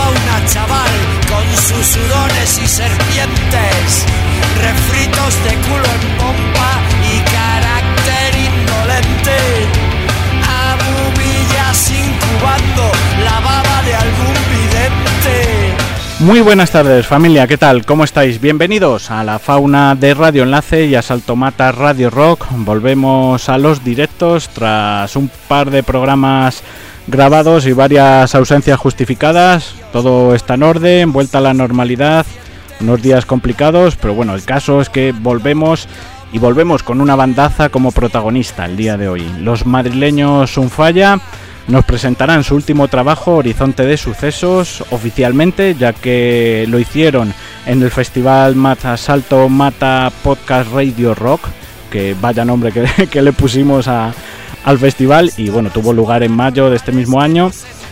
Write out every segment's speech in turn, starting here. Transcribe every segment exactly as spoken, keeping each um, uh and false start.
fauna, chaval, con sus hurones y serpientes, refritos de culo en pompa y carácter indolente, abubillas incubando la baba de algún vidente. Muy buenas tardes, familia, ¿qué tal? ¿Cómo estáis? Bienvenidos a la fauna de Radio Enlace y a Saltomata Radio Rock. Volvemos a los directos tras un par de programas grabados y varias ausencias justificadas. Todo está en orden, vuelta a la normalidad, unos días complicados, pero bueno, el caso es que volvemos y volvemos con una bandaza como protagonista el día de hoy. Los madrileños Sunfalla nos presentarán su último trabajo, Horizonte de Sucesos, oficialmente, ya que lo hicieron en el festival Mata Salto Mata Podcast Radio Rock, que vaya nombre que, que le pusimos a, al festival, y bueno, tuvo lugar en mayo de este mismo año.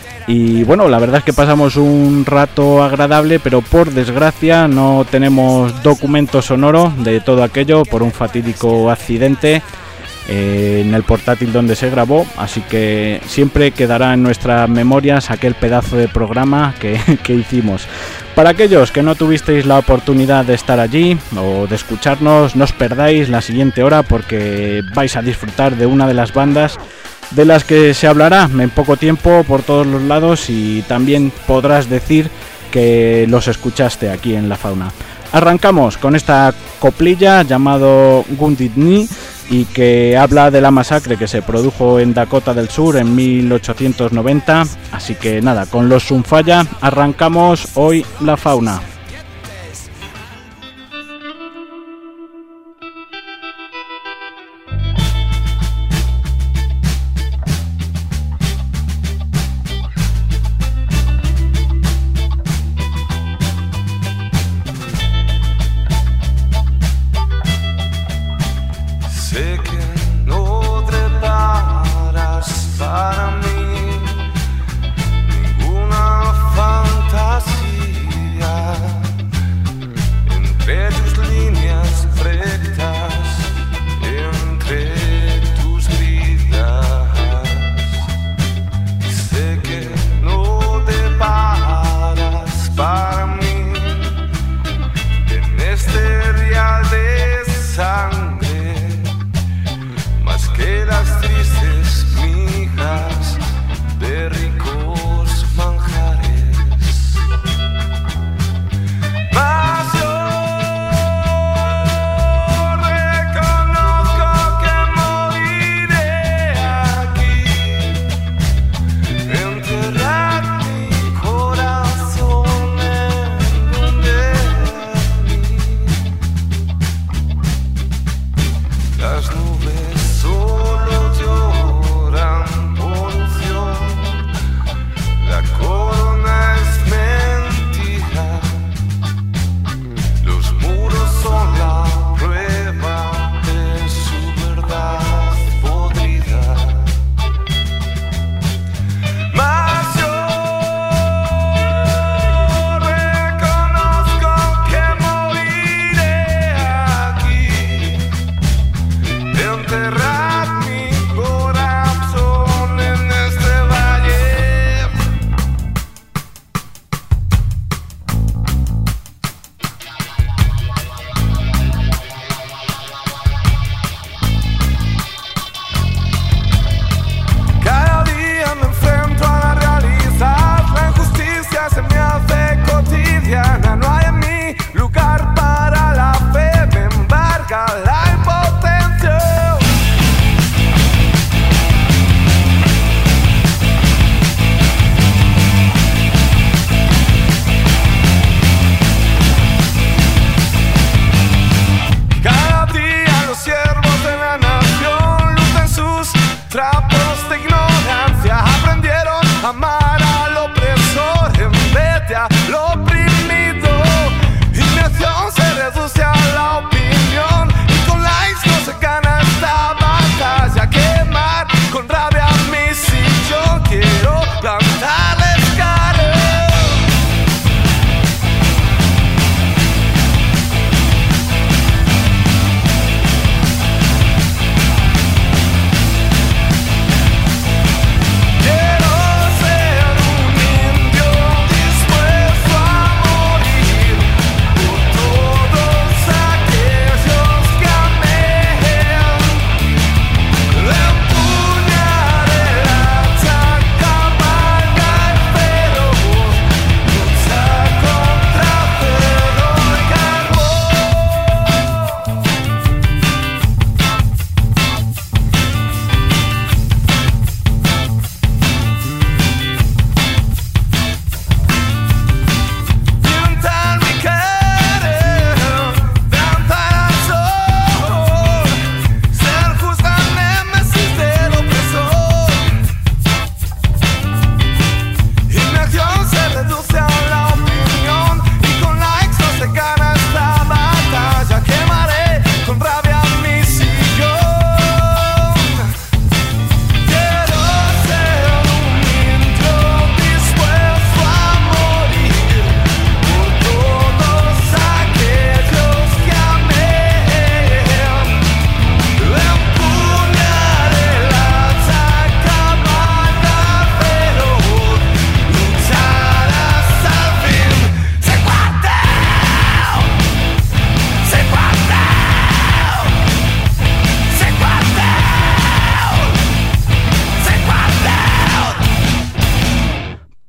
Y bueno, la verdad es que pasamos un rato agradable, pero por desgracia no tenemos documento sonoro de todo aquello por un fatídico accidente eh, en el portátil donde se grabó, así que siempre quedará en nuestras memorias aquel pedazo de programa que, que hicimos. Para aquellos que no tuvisteis la oportunidad de estar allí o de escucharnos, no os perdáis la siguiente hora porque vais a disfrutar de una de las bandas de las que se hablará en poco tiempo por todos los lados, y también podrás decir que los escuchaste aquí en La Fauna. Arrancamos con esta coplilla llamado Wounded Knee y que habla de la masacre que se produjo en Dakota del Sur en mil ochocientos noventa. Así que nada, con los Sunfalla arrancamos hoy La Fauna. Para mí ninguna fantasía.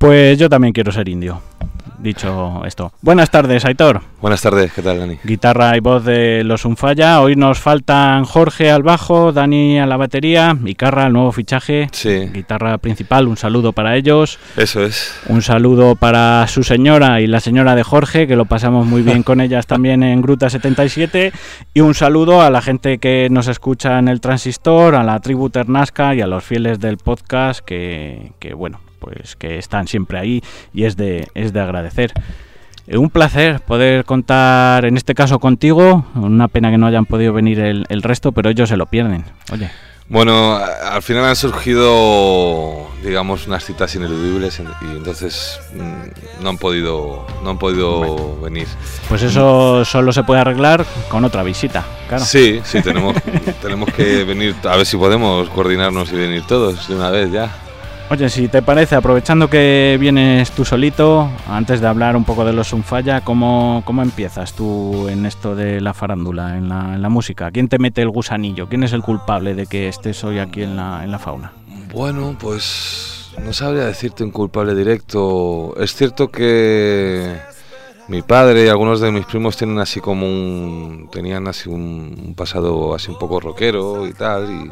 Pues yo también quiero ser indio. Dicho esto. Buenas tardes, Aitor. Buenas tardes, ¿qué tal, Dani? Guitarra y voz de Los Unfalla. Hoy nos faltan Jorge al bajo, Dani a la batería y Carra al nuevo fichaje. Sí. Guitarra principal, un saludo para ellos. Eso es. Un saludo para su señora y la señora de Jorge, que lo pasamos muy bien con ellas también en Gruta setenta y siete. Y un saludo a la gente que nos escucha en el Transistor, a la tribu Ternasca y a los fieles del podcast que, que bueno... pues que están siempre ahí y es de es de agradecer. Eh, un placer poder contar en este caso contigo, una pena que no hayan podido venir el, el resto, pero ellos se lo pierden. Oye. Bueno, al final han surgido, digamos, unas citas ineludibles y entonces no han podido no han podido bueno, venir. Pues eso solo se puede arreglar con otra visita, claro. Sí, sí, tenemos tenemos que venir, a ver si podemos coordinarnos y venir todos de una vez ya. Oye, si te parece, aprovechando que vienes tú solito, antes de hablar un poco de Los Unfalla, ¿cómo, cómo empiezas tú en esto de la farándula, en la, en la música? ¿Quién te mete el gusanillo? ¿Quién es el culpable de que estés hoy aquí en la, en la fauna? Bueno, pues no sabría decirte un culpable directo. Es cierto que mi padre y algunos de mis primos tienen así como un... tenían así un, un pasado así un poco rockero y tal, y...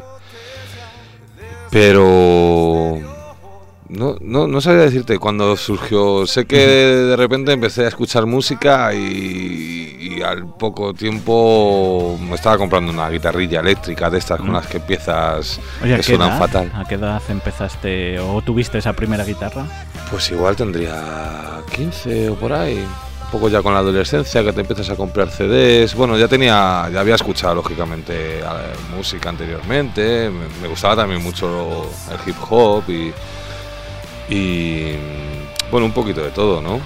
pero... No, no, no sabría decirte cuándo surgió. Sé que de repente empecé a escuchar música y, y al poco tiempo me estaba comprando una guitarrilla eléctrica de estas con las que empiezas. Oye, que suenan edad, fatal. ¿A qué edad empezaste o tuviste esa primera guitarra? Pues igual tendría quince o por ahí. Un poco ya con la adolescencia, que te empiezas a comprar C Ds. Bueno, ya tenía, ya había escuchado lógicamente música anteriormente. Me, me gustaba también mucho el hip hop y Y bueno, un poquito de todo, ¿no?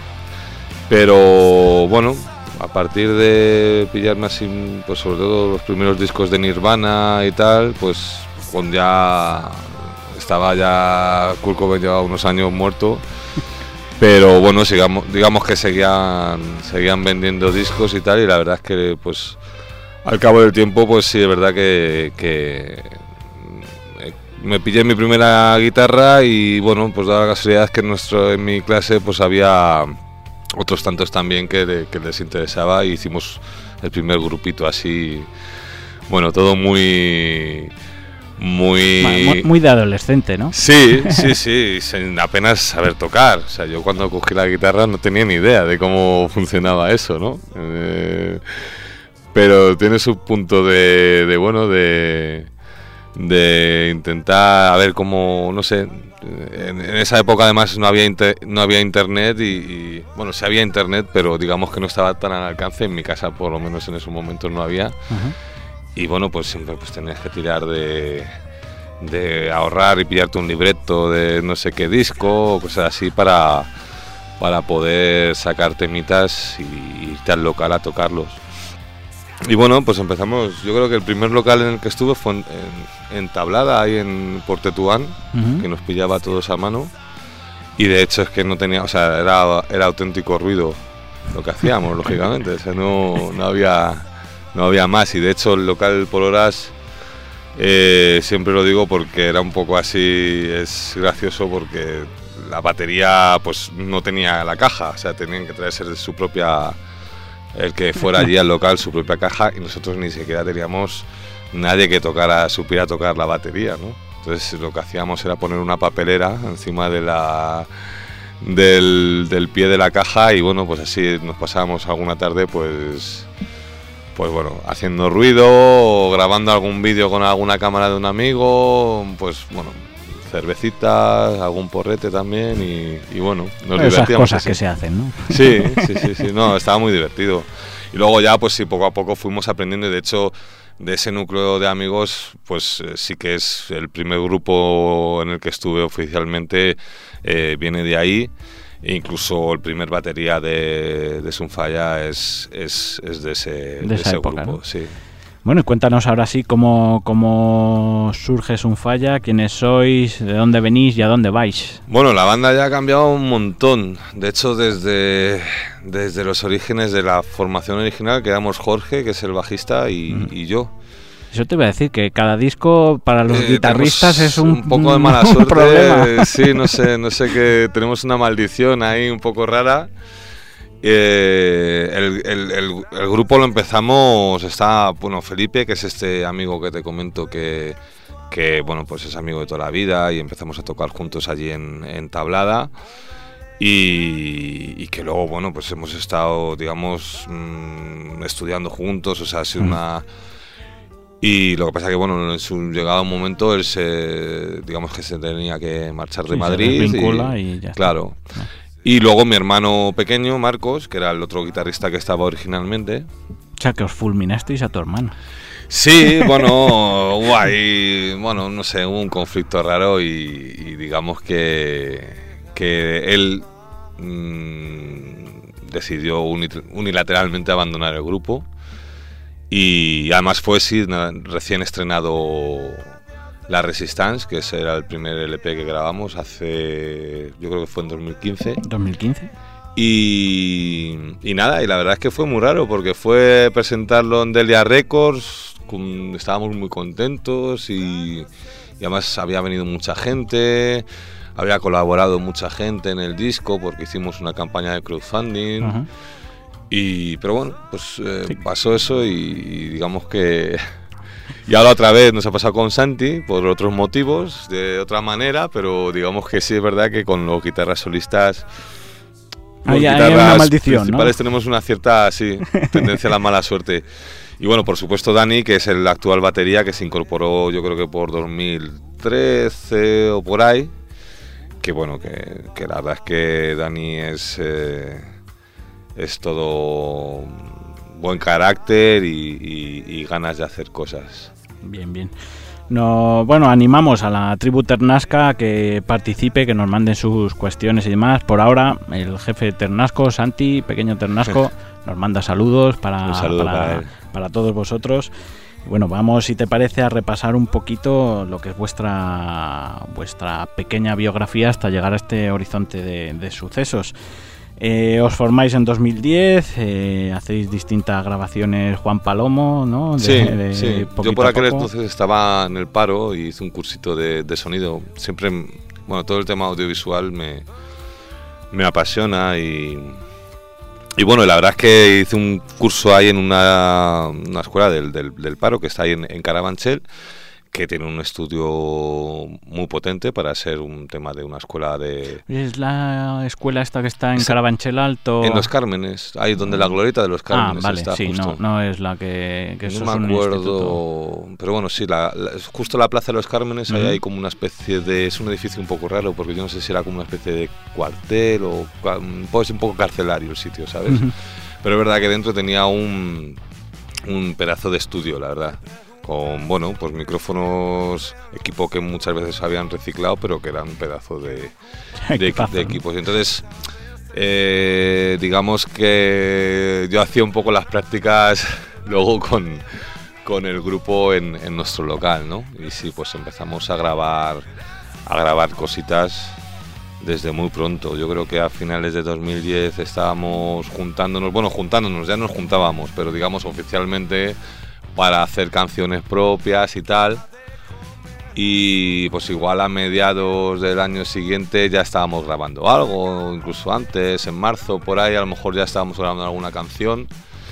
Pero bueno, a partir de pillarme así, pues sobre todo los primeros discos de Nirvana y tal, pues cuando ya estaba ya Kurt Cobain, llevaba unos años muerto, pero bueno, sigamos, digamos que seguían, seguían vendiendo discos y tal, y la verdad es que pues al cabo del tiempo, pues sí, es verdad que, que me pillé mi primera guitarra y bueno, pues daba la casualidad que en, nuestro, en mi clase pues había otros tantos también que, de, que les interesaba y hicimos el primer grupito así, bueno, todo muy... Muy... muy muy de adolescente, ¿no? Sí, sí, sí, sin apenas saber tocar. O sea, yo cuando cogí la guitarra no tenía ni idea de cómo funcionaba eso, ¿no? Eh, pero tiene su punto de, de bueno, de... de intentar a ver cómo, no sé, en, en esa época además no había inter, no había internet y, y bueno, sí había internet, pero digamos que no estaba tan al alcance. En mi casa por lo menos en esos momentos no había. Uh-huh. Y bueno, pues siempre pues tenías que tirar de, de ahorrar y pillarte un libreto de no sé qué disco o cosas así para, para poder sacar temitas y irte al local a tocarlos. Y bueno, pues empezamos. Yo creo que el primer local en el que estuve fue en, en, en Tablada, ahí en Portetuán, uh-huh. que nos pillaba a todos a mano. Y de hecho es que no tenía, o sea, era, era auténtico ruido lo que hacíamos, lógicamente. O sea, no, no había, no había más. Y de hecho el local por horas, eh, siempre lo digo porque era un poco así, es gracioso porque la batería pues no tenía la caja, o sea, tenían que traerse de su propia... el que fuera allí al local su propia caja y nosotros ni siquiera teníamos nadie que tocara, supiera tocar la batería, ¿no? Entonces lo que hacíamos era poner una papelera encima de la del, del pie de la caja y bueno, pues así nos pasábamos alguna tarde pues pues bueno, haciendo ruido o grabando algún vídeo con alguna cámara de un amigo, pues bueno, cervecitas, algún porrete también y, y bueno, nos esas divertíamos cosas así. Que se hacen, ¿no? Sí, sí, sí, sí, no, estaba muy divertido. Y luego ya, pues sí, poco a poco fuimos aprendiendo y de hecho de ese núcleo de amigos, pues eh, sí que es el primer grupo en el que estuve oficialmente, eh, viene de ahí. E incluso el primer batería de, de Sunfalla es, es, es de ese, de de esa ese época, grupo, ¿no? Sí. Bueno, y cuéntanos ahora sí cómo, cómo surge Sunfalla, quiénes sois, de dónde venís y a dónde vais. Bueno, la banda ya ha cambiado un montón. De hecho, desde, desde los orígenes de la formación original quedamos Jorge, que es el bajista, y, mm. y yo. Eso te iba a decir, que cada disco para los eh, guitarristas es un, un poco de mala suerte. Problema. Sí, no sé, no sé que tenemos una maldición ahí un poco rara. Eh, el, el, el, el grupo lo empezamos, está, bueno, Felipe, que es este amigo que te comento que, que bueno, pues es amigo de toda la vida, y empezamos a tocar juntos allí en, en Tablada. Y, y que luego, bueno, pues hemos estado, digamos, mmm, estudiando juntos, o sea, ha sido mm. una... Y lo que pasa que, bueno, en su llegado un momento él se, digamos que se tenía que marchar de sí, Madrid. Se desvincula y, y ya claro. Está. No. Y luego mi hermano pequeño, Marcos, que era el otro guitarrista que estaba originalmente. O sea, que os fulminasteis a tu hermano. Sí, bueno, guay, bueno, no sé, hubo un conflicto raro y, y digamos que... que él mmm, decidió unilateralmente abandonar el grupo, y además fue sí, recién estrenado La Resistance, que ese era el primer L P que grabamos hace, yo creo que fue en dos mil quince. ¿dos mil quince? Y, y nada, y la verdad es que fue muy raro porque fue presentarlo en Delia Records, con, estábamos muy contentos y, y además había venido mucha gente. Había colaborado mucha gente en el disco porque hicimos una campaña de crowdfunding. Uh-huh. Y, pero bueno, pues eh, sí. pasó eso y, y digamos que... Y ahora otra vez nos ha pasado con Santi por otros motivos, de otra manera, pero digamos que sí es verdad que con los guitarras solistas... Hay, hay una maldición, principales, ¿no? Tenemos una cierta sí, tendencia a la mala suerte. Y bueno, por supuesto Dani, que es el actual batería, que se incorporó yo creo que por dos mil trece o por ahí. Que bueno, que, que la verdad es que Dani es, eh, es todo buen carácter y, y, y ganas de hacer cosas. Bien, bien. No, bueno, animamos a la tribu Ternasca que participe, que nos manden sus cuestiones y demás. Por ahora, el jefe Ternasco, Santi, pequeño Ternasco, nos manda saludos para, saludo para, para, para todos vosotros. Bueno, vamos, si te parece, a repasar un poquito lo que es vuestra vuestra pequeña biografía hasta llegar a este horizonte de, de sucesos. Eh, os formáis en dos mil diez, eh, hacéis distintas grabaciones Juan Palomo, ¿no? De, sí, de sí. Yo por aquel entonces estaba en el paro y hice un cursito de, de sonido. Siempre, bueno, todo el tema audiovisual me, me apasiona y... Y bueno, la verdad es que hice un curso ahí en una, una escuela del, del, del paro que está ahí en, en Carabanchel, que tiene un estudio muy potente para ser un tema de una escuela de... ¿Es la escuela esta que está en es Carabanchel Alto? En Los Cármenes, ahí donde la glorieta de Los Cármenes ah, vale, está sí, justo. No, no es la que... que no eso me es acuerdo, pero bueno, sí, la, la, justo la Plaza de Los Cármenes, uh-huh. Ahí hay como una especie de... Es un edificio un poco raro, porque yo no sé si era como una especie de cuartel o... Puede ser un poco carcelario el sitio, ¿sabes? Uh-huh. Pero es verdad que dentro tenía un, un pedazo de estudio, la verdad. Con, bueno, pues micrófonos, equipo que muchas veces habían reciclado, pero que eran un pedazo de, de, de equipos. Entonces, eh, digamos que yo hacía un poco las prácticas luego con, con el grupo en, en nuestro local, ¿no? Y sí, pues empezamos a grabar, a grabar cositas desde muy pronto. Yo creo que a finales de dos mil diez estábamos juntándonos, bueno, juntándonos, ya nos juntábamos, pero digamos oficialmente... para hacer canciones propias y tal, y pues igual a mediados del año siguiente ya estábamos grabando algo, incluso antes, en marzo por ahí a lo mejor ya estábamos grabando alguna canción,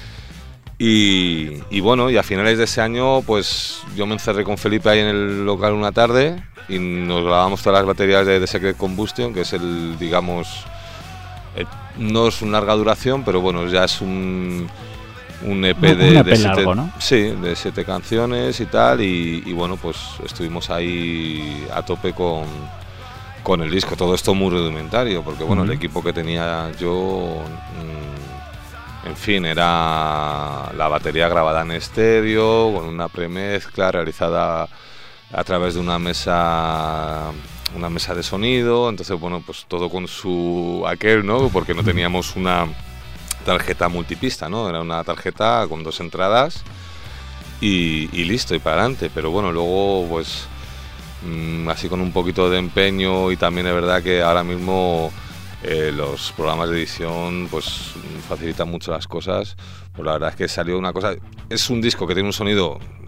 y, y bueno, y a finales de ese año pues yo me encerré con Felipe ahí en el local una tarde y nos grabamos todas las baterías de The Secret Combustion, que es el, digamos, el, no es una larga duración, pero bueno, ya es un... un E P de, un E P de siete, largo, ¿no? Sí, de siete canciones y tal, y, y bueno, pues estuvimos ahí a tope con, con el disco. Todo esto muy rudimentario, porque bueno, uh-huh. El equipo que tenía yo, mmm, en fin, era la batería grabada en estéreo, con una premezcla realizada a través de una mesa una mesa de sonido, entonces bueno, pues todo con su aquel, ¿no? Porque no teníamos una tarjeta multipista, ¿no? Era una tarjeta con dos entradas y, y listo, y para adelante. Pero bueno, luego pues mmm, así con un poquito de empeño, y también es verdad que ahora mismo eh, los programas de edición pues facilitan mucho las cosas. Pues la verdad es que salió una cosa, es un disco que tiene un sonido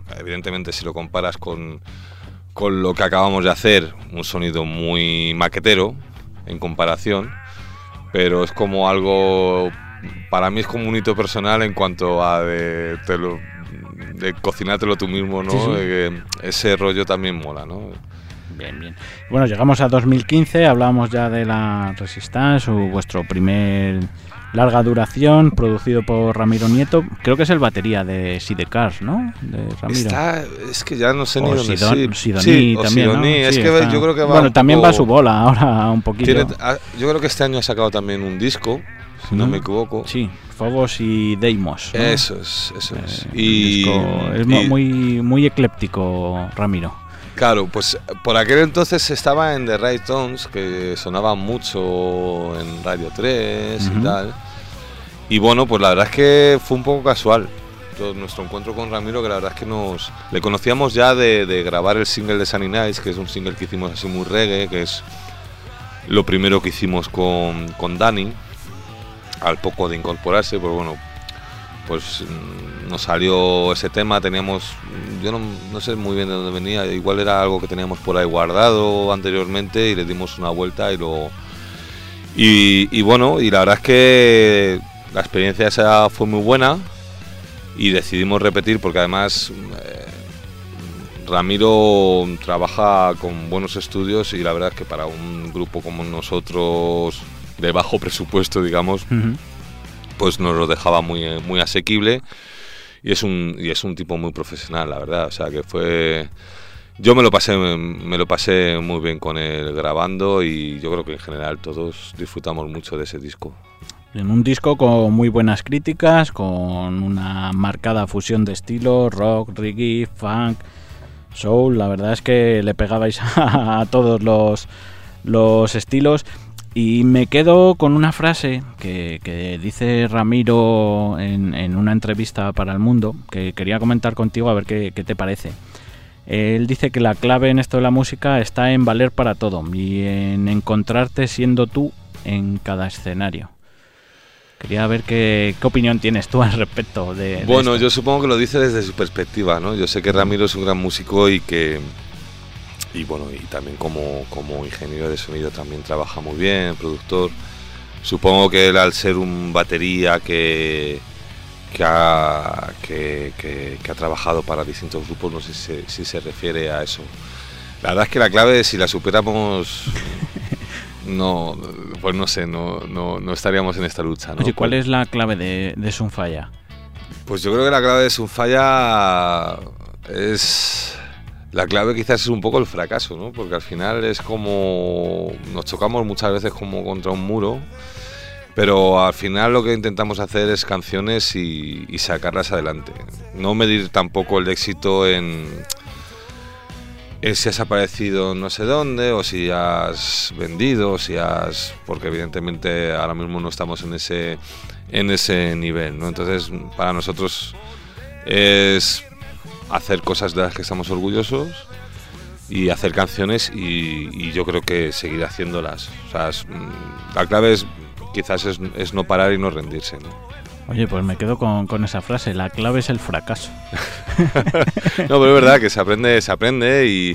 evidentemente si lo comparas con, con lo que acabamos de hacer, un sonido muy maquetero en comparación, pero es como algo, para mí es como un hito personal en cuanto a de, te lo, de cocinártelo tú mismo, ¿no? Sí, sí. Eh, ese rollo también mola, ¿no? Bien, bien. Bueno, llegamos a dos mil quince, hablábamos ya de la Resistance, o vuestro primer larga duración, producido por Ramiro Nieto. Creo que es el batería de Sidecars, ¿no? De Ramiro. Está, es que ya no sé ni o dónde. Sidon, sí, Sidoní sí, también, Sidoní. ¿no? Es sí, que está... yo creo que va Bueno, un también poco... va a su bola ahora un poquito. Tiene, yo creo que este año ha sacado también un disco, si no, no me equivoco. Sí, Fogos y Deimos, ¿no? Eso es, eso es. Eh, y, disco, es y, muy, muy ecléptico, Ramiro. Claro, pues por aquel entonces estaba en The Right Tones, que sonaba mucho en Radio tres uh-huh. y tal. Y bueno, pues la verdad es que fue un poco casual todo nuestro encuentro con Ramiro, que la verdad es que nos le conocíamos ya de, de grabar el single de Sunny Nights, que es un single que hicimos así muy reggae, que es lo primero que hicimos con, con Dani, al poco de incorporarse, pues bueno, pues nos salió ese tema, teníamos, yo no, no sé muy bien de dónde venía, igual era algo que teníamos por ahí guardado anteriormente y le dimos una vuelta y lo... Y, y bueno, y la verdad es que la experiencia esa fue muy buena y decidimos repetir porque además eh, Ramiro trabaja con buenos estudios y la verdad es que para un grupo como nosotros de bajo presupuesto, digamos, uh-huh. pues nos lo dejaba muy, muy asequible y es un y es un tipo muy profesional, la verdad, o sea que fue... Yo me lo pasé me lo pasé muy bien con él grabando y yo creo que en general todos disfrutamos mucho de ese disco. En un disco con muy buenas críticas, con una marcada fusión de estilos, rock, reggae, funk, soul. La verdad es que le pegabais a, a todos los, los estilos. Y me quedo con una frase que, que dice Ramiro en, en una entrevista para El Mundo, que quería comentar contigo a ver qué, qué te parece. Él dice que la clave en esto de la música está en valer para todo y en encontrarte siendo tú en cada escenario. Quería ver qué, qué opinión tienes tú al respecto de, de Bueno, esto. Yo supongo que lo dice desde su perspectiva, ¿no? Yo sé que Ramiro es un gran músico y que... Y bueno, y también como, como ingeniero de sonido también trabaja muy bien, productor. Supongo que él, al ser un batería que... Que ha, que, que, que ha trabajado para distintos grupos, no sé si, si se refiere a eso. La verdad es que la clave, si la superáramos, no, pues no sé, no, no, no estaríamos en esta lucha, ¿no? Oye, ¿cuál pues, es la clave de, de Sunfalla? Pues yo creo que la clave de Sunfalla es... La clave quizás es un poco el fracaso, ¿no? Porque al final es como... Nos chocamos muchas veces como contra un muro. Pero al final lo que intentamos hacer es canciones y, y sacarlas adelante. No medir tampoco el éxito en, en si has aparecido no sé dónde, o si has vendido, o si has... Porque evidentemente ahora mismo no estamos en ese, en ese nivel, ¿no? Entonces para nosotros es hacer cosas de las que estamos orgullosos y hacer canciones y, y yo creo que seguir haciéndolas. O sea, es, la clave es... Quizás es, es no parar y no rendirse, ¿no? Oye, pues me quedo con, con esa frase, la clave es el fracaso. No, pero es verdad que se aprende, se aprende y,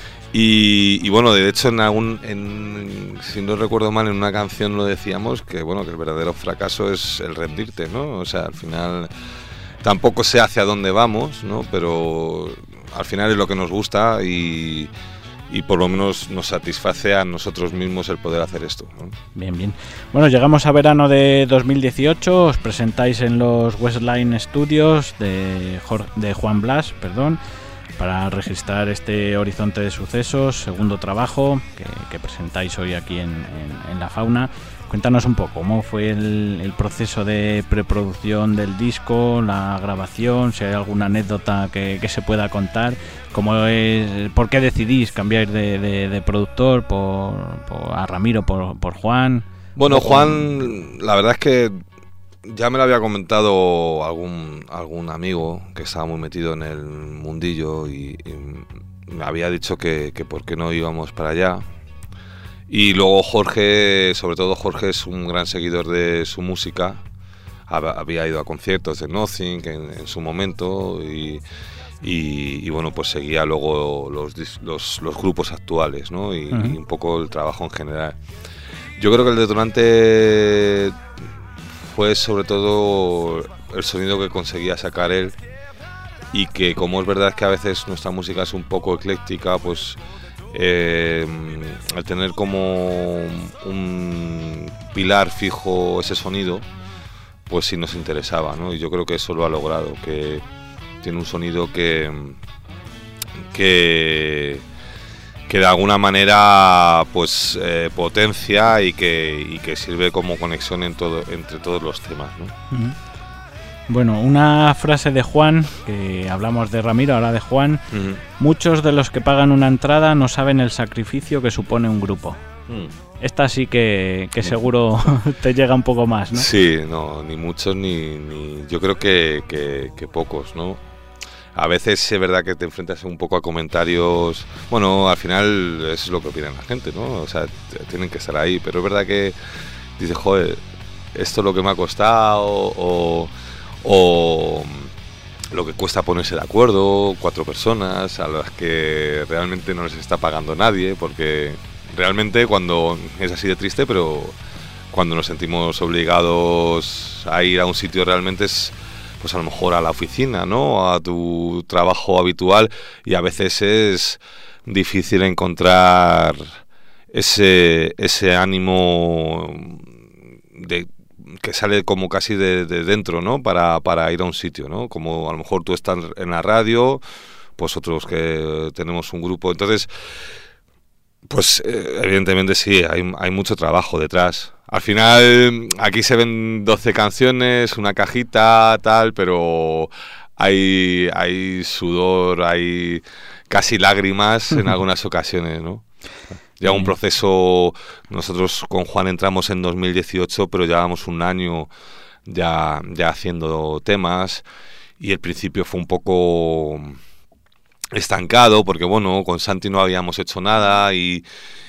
y, y bueno, de hecho en algún, en, si no recuerdo mal, en una canción lo decíamos, que bueno, que el verdadero fracaso es el rendirte, ¿no? O sea, al final tampoco sé hacia dónde vamos, ¿no? Pero al final es lo que nos gusta y... y por lo menos nos satisface a nosotros mismos el poder hacer esto, ¿no? Bien, bien. Bueno, llegamos a verano de dos mil dieciocho, os presentáis en los Westline Studios de, de Juan Blas, perdón, para registrar este Horizonte de Sucesos, segundo trabajo que, que presentáis hoy aquí en, en, en La Fauna. Cuéntanos un poco cómo fue el, el proceso de preproducción del disco, la grabación, si hay alguna anécdota que, que se pueda contar, cómo es, por qué decidís cambiar de, de, de productor por, por, a Ramiro por, por Juan. Bueno, Juan, la verdad es que ya me lo había comentado algún, algún amigo que estaba muy metido en el mundillo y, y me había dicho que, que por qué no íbamos para allá. Y luego Jorge, sobre todo Jorge, es un gran seguidor de su música. Había ido a conciertos de Nothing en, en su momento y, y, y bueno, pues seguía luego los, los, los grupos actuales, ¿no? Y, uh-huh. y un poco el trabajo en general. Yo creo que el detonante fue sobre todo el sonido que conseguía sacar él, y que como es verdad que a veces nuestra música es un poco ecléctica, pues eh, al tener como un pilar fijo ese sonido, pues sí nos interesaba, ¿no? Y yo creo que eso lo ha logrado, que tiene un sonido que que, que de alguna manera pues eh, potencia y que, y que sirve como conexión en todo, entre todos los temas, ¿no? Uh-huh. Bueno, una frase de Juan, que hablamos de Ramiro, ahora de Juan. Uh-huh. Muchos de los que pagan una entrada no saben el sacrificio que supone un grupo. Uh-huh. Esta sí que, que seguro te llega un poco más, ¿no? Sí, no, ni muchos ni, ni yo creo que, que, que pocos, ¿no? A veces es verdad que te enfrentas un poco a comentarios, bueno, al final es lo que opina la gente, ¿no? O sea, tienen que estar ahí, pero es verdad que dices, joder, esto es lo que me ha costado, o, o lo que cuesta ponerse de acuerdo, cuatro personas a las que realmente no les está pagando nadie, porque realmente cuando es así de triste, pero cuando nos sentimos obligados a ir a un sitio realmente es, pues a lo mejor a la oficina, ¿no? A tu trabajo habitual, y a veces es difícil encontrar ese, ese ánimo de, que sale como casi de, de dentro, ¿no? Para, para ir a un sitio, ¿no? Como a lo mejor tú estás en la radio, pues otros que tenemos un grupo, entonces pues eh, evidentemente sí, hay, hay mucho trabajo detrás. Al final aquí se ven doce canciones, una cajita, tal, pero hay, hay sudor, hay casi lágrimas en algunas ocasiones, ¿no? Ya un proceso, nosotros con Juan entramos en dos mil dieciocho, pero llevamos un año ya, ya haciendo temas, y el principio fue un poco estancado, porque bueno, con Santi no habíamos hecho nada, y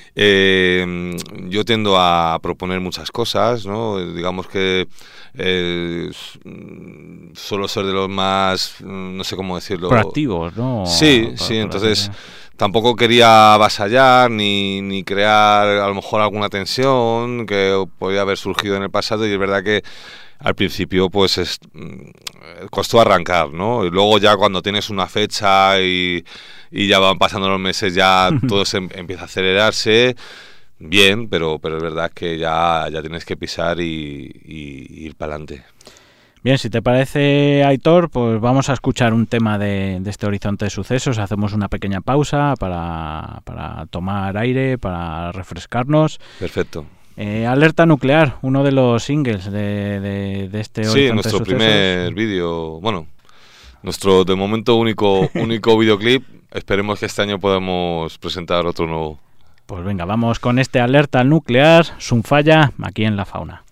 eh, yo tiendo a proponer muchas cosas, ¿no? Digamos que eh, suelo ser de los más, no sé cómo decirlo, proactivos, ¿no? Sí, para, sí, para entonces para... tampoco quería avasallar ni, ni crear a lo mejor alguna tensión que podía haber surgido en el pasado, y es verdad que al principio pues es, costó arrancar, ¿no? Y luego ya cuando tienes una fecha y, y ya van pasando los meses, ya todo se empieza a acelerarse, bien, pero, pero es verdad que ya, ya tienes que pisar y, y ir para adelante. Bien, si te parece, Aitor, pues vamos a escuchar un tema de, de este Horizonte de Sucesos. Hacemos una pequeña pausa para, para tomar aire, para refrescarnos. Perfecto. Eh, Alerta Nuclear, uno de los singles de, de, de este Horizonte Sí, nuestro de Sucesos. primer vídeo, bueno, nuestro de momento único único videoclip. Esperemos que este año podamos presentar otro nuevo. Pues venga, vamos con este Alerta Nuclear, Sunfalla, aquí en La Fauna.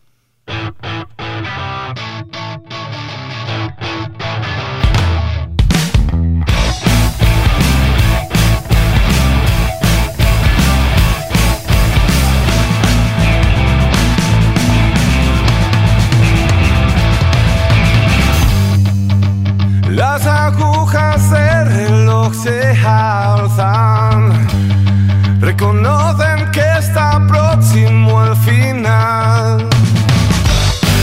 Las agujas del reloj se alzan, reconocen que está próximo el final.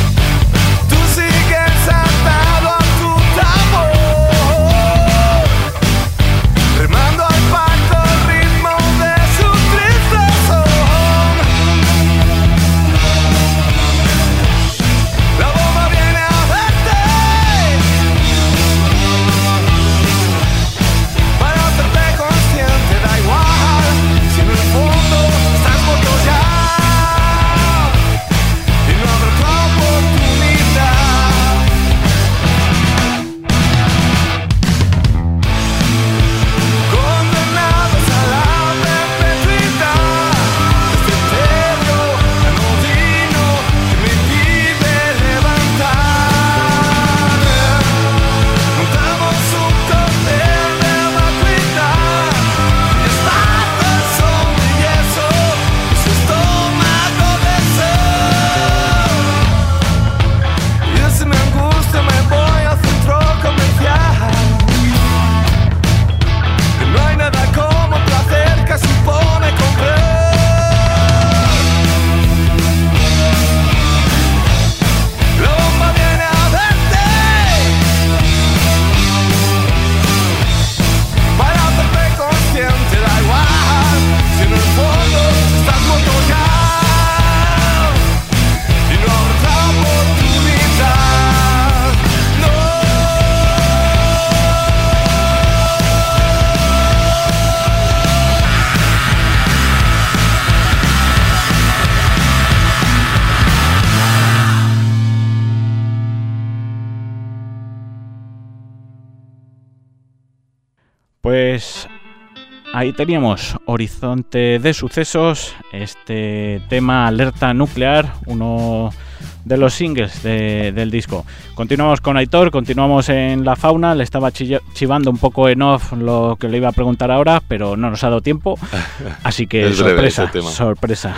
Pues ahí teníamos Horizonte de Sucesos, este tema Alerta Nuclear, uno de los singles de, del disco. Continuamos con Aitor, continuamos en la fauna. Le estaba chilla, chivando un poco en off lo que le iba a preguntar ahora, pero no nos ha dado tiempo, así que sorpresa, sorpresa.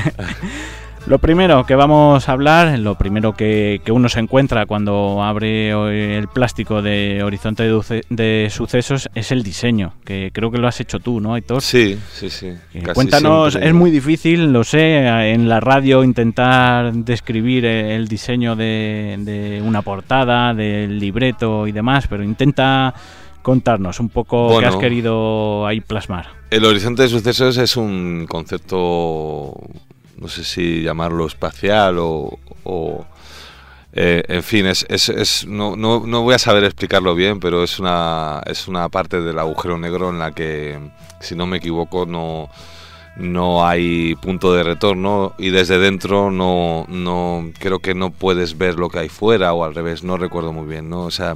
Lo primero que vamos a hablar, lo primero que, que uno se encuentra cuando abre el plástico de Horizonte de, de Sucesos es el diseño, que creo que lo has hecho tú, ¿no, Aitor? Sí, sí, sí. Eh, cuéntanos, siempre. Es muy difícil, lo sé, en la radio intentar describir el diseño de, de una portada, del libreto y demás, pero intenta contarnos un poco bueno, qué has querido ahí plasmar. El Horizonte de Sucesos es un concepto, no sé si llamarlo espacial o, o eh, en fin, es, es, es no, no, no voy a saber explicarlo bien, pero es una es una parte del agujero negro en la que, si no me equivoco, no no hay punto de retorno y desde dentro no no creo que no puedes ver lo que hay fuera, o al revés, no recuerdo muy bien, ¿no? O sea,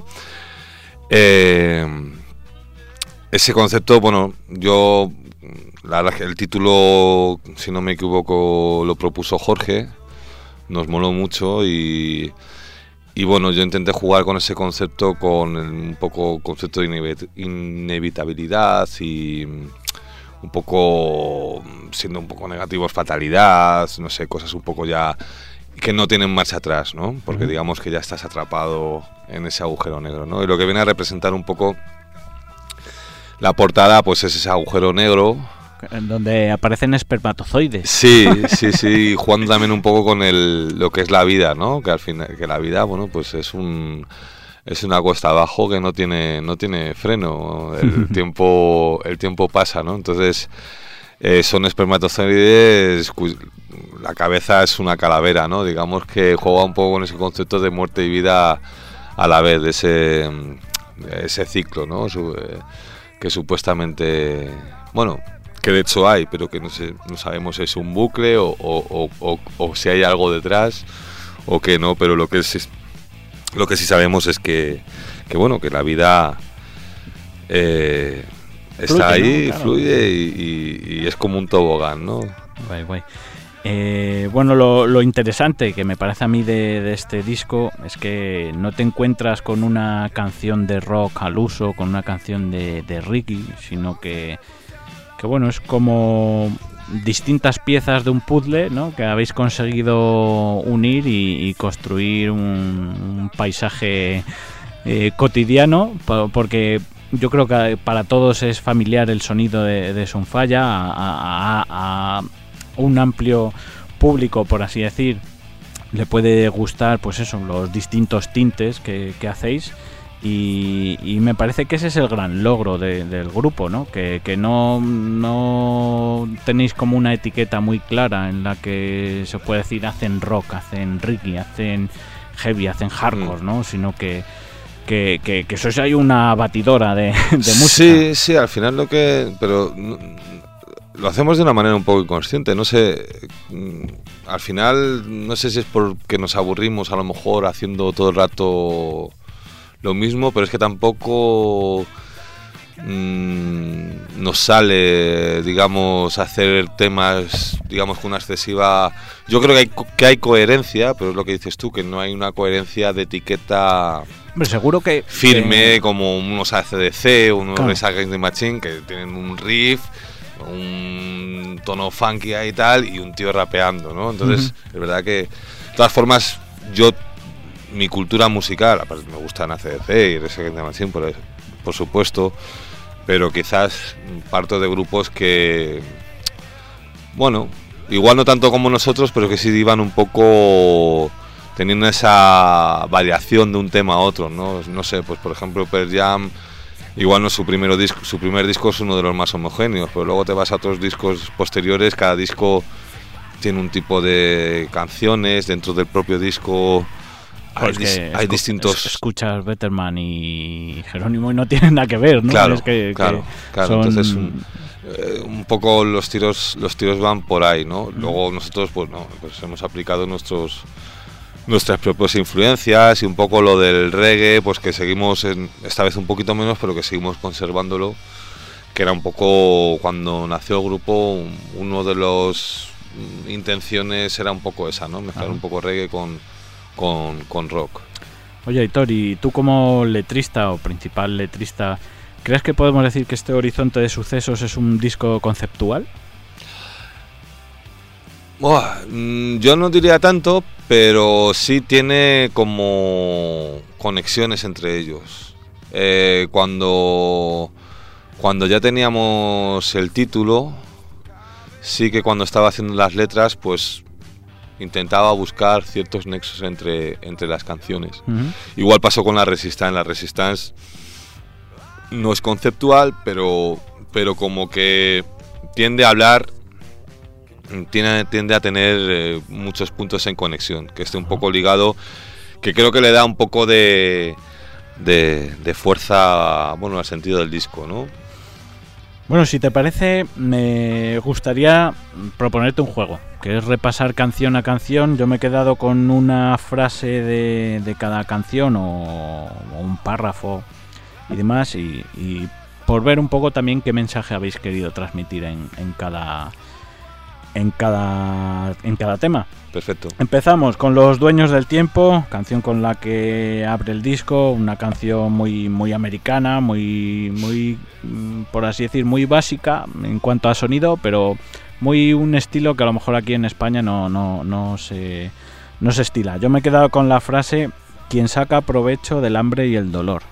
eh, ese concepto, bueno, yo la verdad que el título, si no me equivoco, lo propuso Jorge, nos moló mucho y, y bueno, yo intenté jugar con ese concepto, con el, un poco concepto de inevit- inevitabilidad y un poco, siendo un poco negativos, fatalidad, no sé, cosas un poco ya que no tienen marcha atrás, ¿no? Porque digamos que ya estás atrapado en ese agujero negro, ¿no? Y lo que viene a representar un poco la portada, pues es ese agujero negro en donde aparecen espermatozoides. Sí, sí, sí, jugando también un poco con el lo que es la vida, ¿no? Que al final, que la vida, bueno, pues es un es una cuesta abajo que no tiene no tiene freno. El tiempo el tiempo pasa, ¿no? Entonces eh, son espermatozoides, la cabeza es una calavera, ¿no? Digamos que juega un poco con ese concepto de muerte y vida a la vez, de ese ese ciclo, ¿no? Que supuestamente, bueno, que de hecho hay, pero que no sé, no sabemos si es un bucle o, o, o, o, o si hay algo detrás o que no, pero lo que es, lo que sí sabemos es que, que bueno, que la vida eh, está fluye, ahí, ¿no? Claro. Fluye y, y, y es como un tobogán, ¿no? Guay, guay. Eh, bueno, lo, lo interesante que me parece a mí de, de este disco es que no te encuentras con una canción de rock al uso, con una canción de, de reggae, sino que, que bueno, es como distintas piezas de un puzzle, ¿no? Que habéis conseguido unir y, y construir un, un paisaje eh, cotidiano, porque yo creo que para todos es familiar el sonido de, de Sunfalla, a, a, a un amplio público, por así decir, le puede gustar, pues eso, los distintos tintes que, que hacéis, y, y me parece que ese es el gran logro de, del grupo, ¿no? Que, que no, no tenéis como una etiqueta muy clara en la que se puede decir hacen rock, hacen reggae, hacen heavy, hacen hardcore, ¿no? Sino que que, que, que sois ahí una batidora de, de música. Sí, sí, al final lo que... pero no, lo hacemos de una manera un poco inconsciente, no sé, al final no sé si es porque nos aburrimos a lo mejor haciendo todo el rato lo mismo, pero es que tampoco mmm, nos sale, digamos, hacer temas, digamos, con una excesiva... Yo creo que hay, que hay coherencia, pero es lo que dices tú, que no hay una coherencia de etiqueta... Hombre, seguro que... firme, que... como unos A C D C, unos claro. Rage Against the Machine, que tienen un riff, un tono funky ahí y tal, y un tío rapeando, ¿no? Entonces, uh-huh. es verdad que, de todas formas, yo, mi cultura musical, aparte me gustan A C D C y Rage Against the Machine, por, por supuesto, pero quizás parto de grupos que, bueno, igual no tanto como nosotros, pero que sí iban un poco teniendo esa variación de un tema a otro, ¿no? No sé, pues por ejemplo Pearl Jam, igual no su primer disco, su primer disco es uno de los más homogéneos, pero luego te vas a otros discos posteriores, cada disco tiene un tipo de canciones dentro del propio disco. Hay, pues dis- hay escu- distintos... Escuchas Betterman y Jerónimo y no tienen nada que ver, ¿no? Claro, es que, claro, que claro. Son... Entonces un, eh, un poco los tiros los tiros van por ahí, ¿no? Luego nosotros pues no, pues hemos aplicado nuestros nuestras propias influencias y un poco lo del reggae, pues que seguimos, en, esta vez un poquito menos, pero que seguimos conservándolo, que era un poco, cuando nació el grupo, uno de los intenciones era un poco esa, ¿no? Mezclar ah. un poco reggae con, con, con rock. Oye, Aitor, ¿y tú como letrista o principal letrista, crees que podemos decir que este Horizonte de Sucesos es un disco conceptual? Buah, yo no diría tanto, pero sí tiene como conexiones entre ellos. Eh, cuando, cuando ya teníamos el título, sí que cuando estaba haciendo las letras, pues intentaba buscar ciertos nexos entre, entre las canciones. Uh-huh. Igual pasó con la Resistance. La Resistance no es conceptual, pero, pero como que tiende a hablar... Tiene, tiende a tener eh, muchos puntos en conexión, que esté un poco ligado, que creo que le da un poco de, de, de fuerza, bueno, al sentido del disco, ¿no? Bueno, si te parece, me gustaría proponerte un juego, que es repasar canción a canción. Yo me he quedado con una frase de, de cada canción o, o un párrafo y demás, y, y por ver un poco también qué mensaje habéis querido transmitir en, en cada... En cada, en cada tema. Perfecto. Empezamos con Los Dueños del Tiempo, canción con la que abre el disco, una canción muy, muy americana, muy, muy, por así decir, muy básica en cuanto a sonido, pero muy un estilo que a lo mejor aquí en España no, no, no se, no se estila. Yo me he quedado con la frase: quien saca provecho del hambre y el dolor,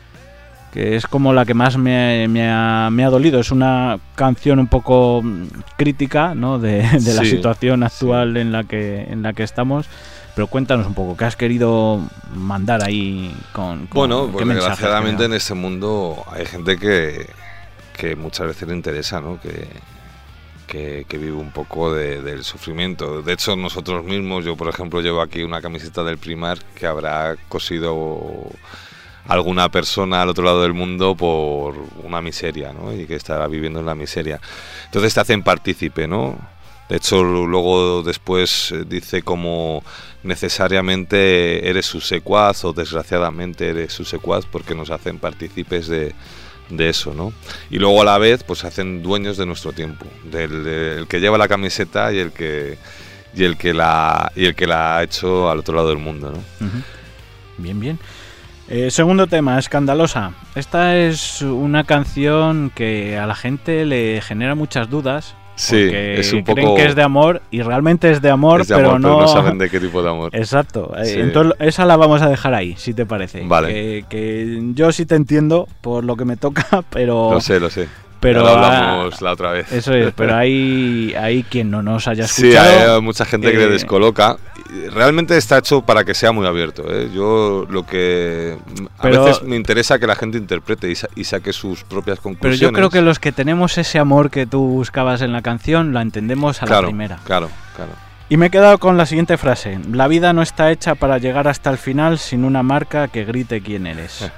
que es como la que más me, me, ha, me ha dolido. Es una canción un poco crítica, ¿no? de, de sí, la situación actual sí. en la que en la que estamos. Pero cuéntanos un poco, ¿qué has querido mandar ahí con, con Bueno, pues desgraciadamente en este mundo hay gente que, que muchas veces le interesa, ¿no? Que, que, que vive un poco de, del sufrimiento. De hecho, nosotros mismos, yo por ejemplo llevo aquí una camiseta del Primark que habrá cosido alguna persona al otro lado del mundo por una miseria, ¿no? Y que estará viviendo en la miseria. Entonces te hacen partícipe, ¿no? De hecho, luego después dice como necesariamente eres su secuaz o desgraciadamente eres su secuaz, porque nos hacen partícipes de, de eso, ¿no? Y luego a la vez pues se hacen dueños de nuestro tiempo, del, del que lleva la camiseta y el que y el que la y el que la ha hecho al otro lado del mundo, ¿no? Uh-huh. Bien, bien. Eh, segundo tema, Escandalosa. Esta es una canción que a la gente le genera muchas dudas. Sí, porque es un creen poco... que es de amor y realmente es de amor, es de pero, amor no... pero no saben de qué tipo de amor. Exacto. Sí. Entonces esa la vamos a dejar ahí, si te parece. Vale. Que, que yo sí te entiendo por lo que me toca, pero... Lo sé, lo sé. Pero ya lo hablamos a... la otra vez. Eso es, pero hay, hay quien no nos haya escuchado. Sí, hay mucha gente eh... que le descoloca. Realmente está hecho para que sea muy abierto, ¿eh? Yo lo que a pero, veces me interesa que la gente interprete y, sa- y saque sus propias conclusiones. Pero yo creo que los que tenemos ese amor que tú buscabas en la canción la entendemos a claro, la primera. Claro, claro. Y me he quedado con la siguiente frase: la vida no está hecha para llegar hasta el final sin una marca que grite quién eres.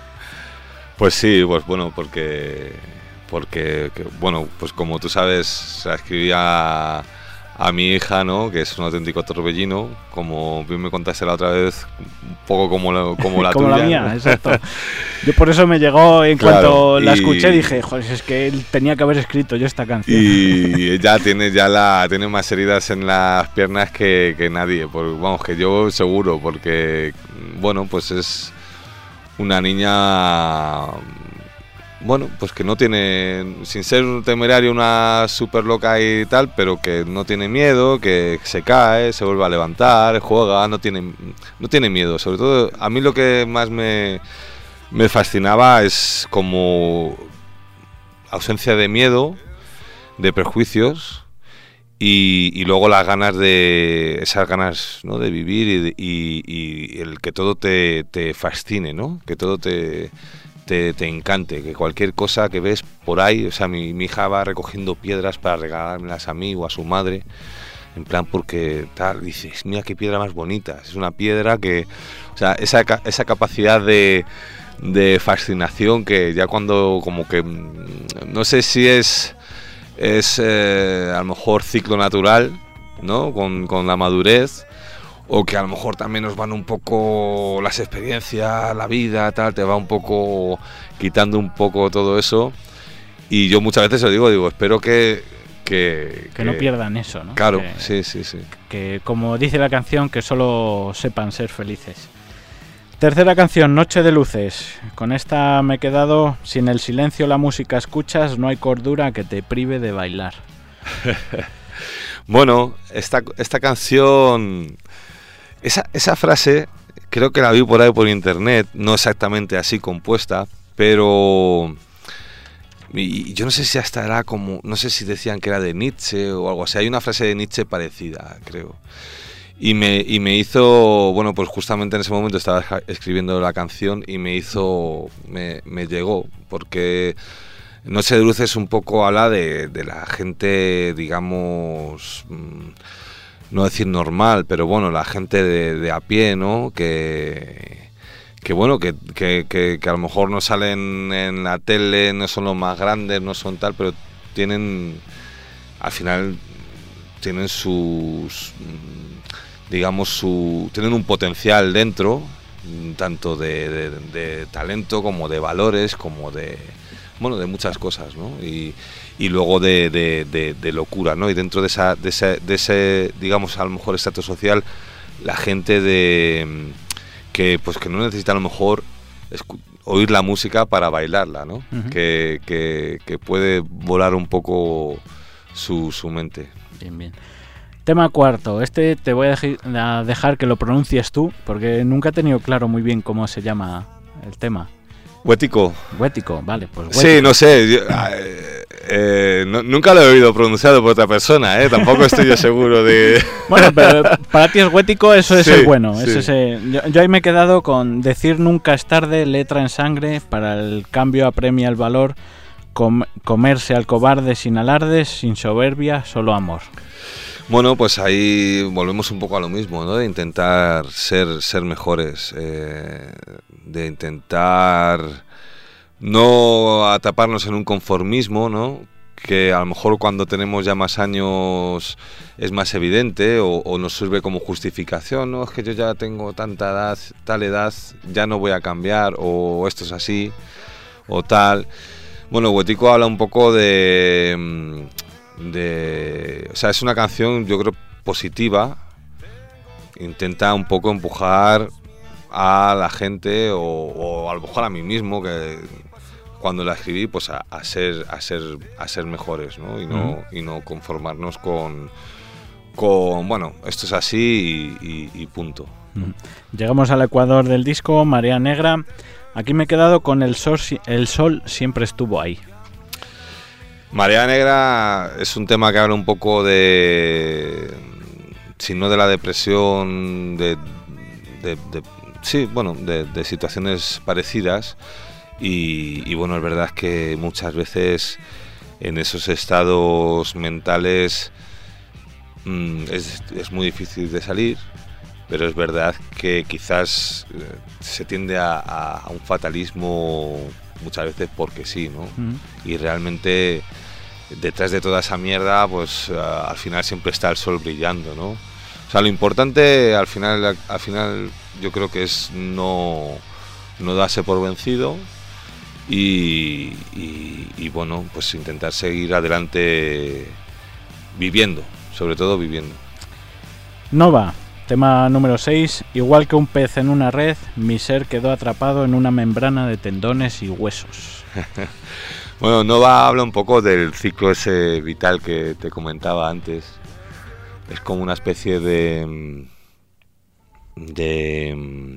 Pues sí, pues bueno, porque porque que, bueno, pues como tú sabes, se la escribía a mi hija, ¿no? Que es un auténtico torbellino, como bien me contaste la otra vez, un poco como la, como la como tuya. la mía, ¿no? Exacto. Yo por eso me llegó, en claro, cuanto la y... escuché, dije, joder, es que él tenía que haber escrito yo esta canción. Y ya tiene ya la tiene más heridas en las piernas que, que nadie, pues, vamos, que yo seguro, porque bueno, pues es una niña... Bueno, pues que no tiene, sin ser un temerario, una súper loca y tal, pero que no tiene miedo, que se cae, se vuelve a levantar, juega, no tiene, no tiene miedo. Sobre todo, a mí lo que más me, me fascinaba es como ausencia de miedo, de prejuicios y, y luego las ganas de, esas ganas, ¿no? De vivir y, de, y, y el que todo te, te fascine, ¿no? Que todo te... Te, te encante, que cualquier cosa que ves por ahí, o sea, mi, mi hija va recogiendo piedras para regalármelas a mí o a su madre, en plan porque tal, dices, mira qué piedra más bonita, es una piedra que, o sea, esa, esa capacidad de, de fascinación que ya cuando como que, no sé si es, es eh, a lo mejor ciclo natural, ¿no? Con, con la madurez, o que a lo mejor también nos van un poco las experiencias, la vida, tal, te va un poco quitando un poco todo eso. Y yo muchas veces os digo, digo, espero que... Que, que, que no pierdan eso, ¿no? Claro, que, sí, sí, sí. Que como dice la canción, que solo sepan ser felices. Tercera canción, Noche de Luces. Con esta me he quedado. Si en el silencio la música escuchas, no hay cordura que te prive de bailar. Bueno, esta, esta canción, esa, esa frase, creo que la vi por ahí por internet, no exactamente así compuesta, pero... Y yo no sé si hasta era como, no sé si decían que era de Nietzsche o algo así, hay una frase de Nietzsche parecida, creo. Y me, y me hizo, bueno, pues justamente en ese momento estaba escribiendo la canción y me hizo, me, me llegó, porque Noche de Luces un poco habla de, de la gente, digamos, no decir normal, pero bueno, la gente de, de a pie, ¿no? Que... que bueno, que, que, que, que a lo mejor no salen en la tele, no son los más grandes, no son tal, pero tienen, al final, tienen sus, digamos, su, tienen un potencial dentro, tanto de, de, de talento como de valores, como de, bueno, de muchas cosas, ¿no? Y, y luego de, de, de, de locura, ¿no? Y dentro de, esa, de, ese, de ese, digamos, a lo mejor estatus social, la gente de... que pues que no necesita a lo mejor escu- oír la música para bailarla, ¿no? Uh-huh. Que, que, que puede volar un poco su, su mente. Bien, bien. Tema cuarto. Este te voy a, deji- a dejar que lo pronuncies tú, porque nunca he tenido claro muy bien cómo se llama el tema. Huético. Huético, vale, pues Huético. Sí, no sé, yo, eh, eh, no, nunca lo he oído pronunciado por otra persona, ¿eh? Tampoco estoy yo seguro de... Bueno, pero para ti es Huético, eso es sí, el bueno. Sí. Es ese, yo, yo ahí me he quedado con decir nunca es tarde, letra en sangre, para el cambio apremia el valor, com- comerse al cobarde sin alardes, sin soberbia, solo amor. Bueno, pues ahí volvemos un poco a lo mismo, ¿no? De intentar ser, ser mejores, eh, de intentar no atraparnos en un conformismo, ¿no? Que a lo mejor cuando tenemos ya más años es más evidente o, o nos sirve como justificación, ¿no? Es que yo ya tengo tanta edad, tal edad, ya no voy a cambiar, o esto es así, o tal. Bueno, Huético habla un poco de... de o sea, es una canción, yo creo, positiva. Intenta un poco empujar a la gente o, o a lo mejor a mí mismo, que cuando la escribí, pues a, a ser a ser a ser mejores, ¿no? Y no uh-huh. y no conformarnos con con bueno, esto es así y, y, y punto. Uh-huh. Llegamos al ecuador del disco, Marea Negra. Aquí me he quedado con el sol, el sol siempre estuvo ahí. Marea Negra es un tema que habla un poco de, si no de la depresión, de, de, de sí, bueno, de, de situaciones parecidas y, y bueno, es verdad que muchas veces en esos estados mentales mmm, es, es muy difícil de salir, pero es verdad que quizás eh, se tiende a, a, a un fatalismo muchas veces porque sí, ¿no? Uh-huh. Y realmente detrás de toda esa mierda, pues uh, al final siempre está el sol brillando, ¿no? O sea, lo importante al final, al final yo creo que es no, no darse por vencido y, y, y bueno, pues intentar seguir adelante viviendo, sobre todo viviendo. Nova, tema número seis. Igual que un pez en una red, mi ser quedó atrapado en una membrana de tendones y huesos. Bueno, Nova habla un poco del ciclo ese vital que te comentaba antes. Es como una especie de de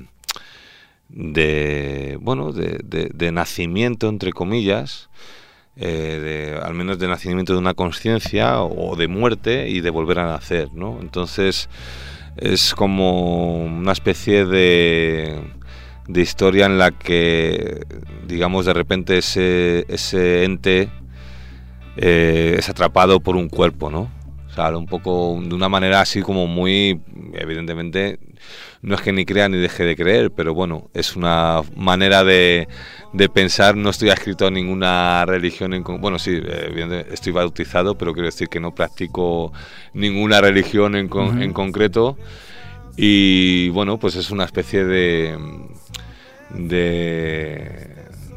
de bueno de, de, de nacimiento, entre comillas, eh, de, al menos de nacimiento de una conciencia o de muerte y de volver a nacer, ¿no? Entonces es como una especie de de historia en la que, digamos, de repente ese, ese ente eh, es atrapado por un cuerpo, ¿no? O sea, un poco de una manera así como muy, evidentemente, no es que ni crea ni deje de creer, pero bueno, es una manera de, de pensar. No estoy adscrito a ninguna religión, en, bueno, sí, evidentemente estoy bautizado, pero quiero decir que no practico ninguna religión en, con, uh-huh. en concreto. Y bueno, pues es una especie de de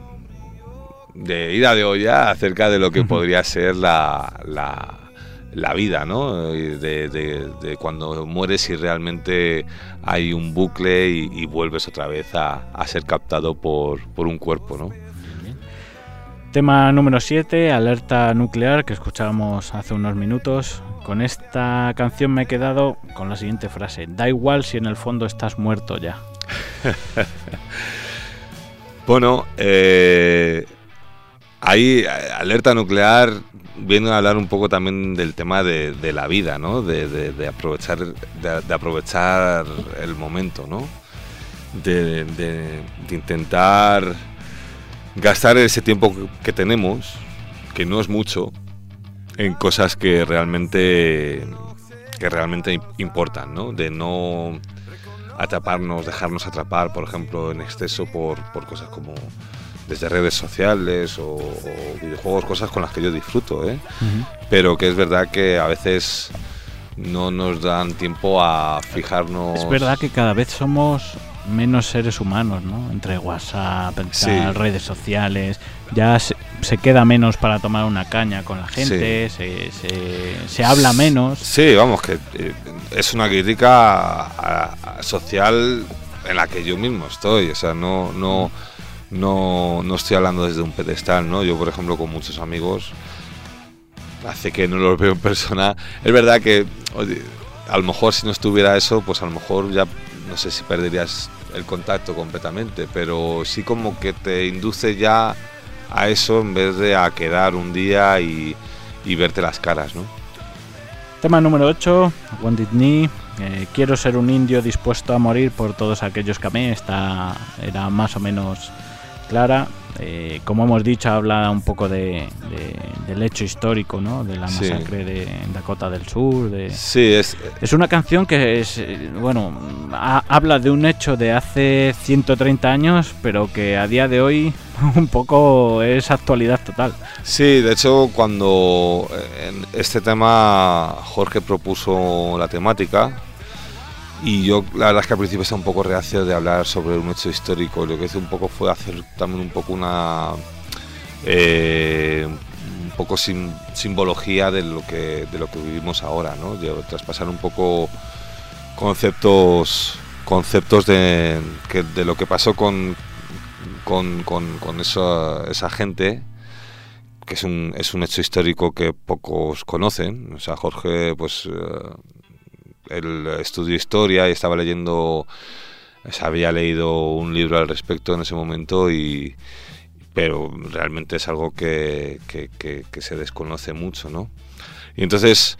de ida de olla acerca de lo que podría ser la, la, la vida, ¿no? De, de, de cuando mueres y realmente hay un bucle y, y vuelves otra vez a, a ser captado por, por un cuerpo, ¿no? Tema número siete, Alerta Nuclear, que escuchábamos hace unos minutos. Con esta canción me he quedado con la siguiente frase: da igual si en el fondo estás muerto ya. Bueno, eh, ahí Alerta Nuclear viene a hablar un poco también del tema de, de la vida, ¿no? De, de, de aprovechar de, de aprovechar el momento, ¿no? De, de, de intentar gastar ese tiempo que tenemos, que no es mucho, en cosas que realmente que realmente importan, ¿no? De no atraparnos, dejarnos atrapar, por ejemplo, en exceso por, por cosas como desde redes sociales o, o videojuegos, cosas con las que yo disfruto, ¿eh? Uh-huh. Pero que es verdad que a veces no nos dan tiempo a fijarnos. Es verdad que cada vez somos menos seres humanos, ¿no? Entre WhatsApp, sí. redes sociales, ya se, se queda menos para tomar una caña con la gente, sí. se, se, se habla menos. Sí, vamos, que eh, es una crítica a, a social en la que yo mismo estoy, o sea, no, no, no, no estoy hablando desde un pedestal, ¿no? Yo, por ejemplo, con muchos amigos, hace que no los veo en persona. Es verdad que oye, a lo mejor si no estuviera eso, pues a lo mejor ya no sé si perderías el contacto completamente, pero sí como que te induce ya a eso en vez de a quedar un día y, y verte las caras, ¿no? Tema número ocho, Wounded Knee. Eh, quiero ser un indio dispuesto a morir por todos aquellos que amé. Esta era más o menos clara. Eh, como hemos dicho, habla un poco de, de, del hecho histórico, ¿no? De la masacre sí. de Dakota del Sur. De... Sí, es... es una canción que es, bueno, ha, habla de un hecho de hace ciento treinta años, pero que a día de hoy un poco es actualidad total. Sí, de hecho, cuando en este tema Jorge propuso la temática, y yo la verdad es que al principio estaba un poco reacio de hablar sobre un hecho histórico. Lo que hice un poco fue hacer también un poco una eh, un poco sim, simbología de lo que de lo que vivimos ahora, ¿no? De traspasar un poco conceptos conceptos de, que, de lo que pasó con con, con, con esa, esa gente, que es un es un hecho histórico que pocos conocen. O sea, Jorge, pues uh, él estudió historia y estaba leyendo, se había leído un libro al respecto en ese momento, y pero realmente es algo que, que, que, que se desconoce mucho, ¿no? Y entonces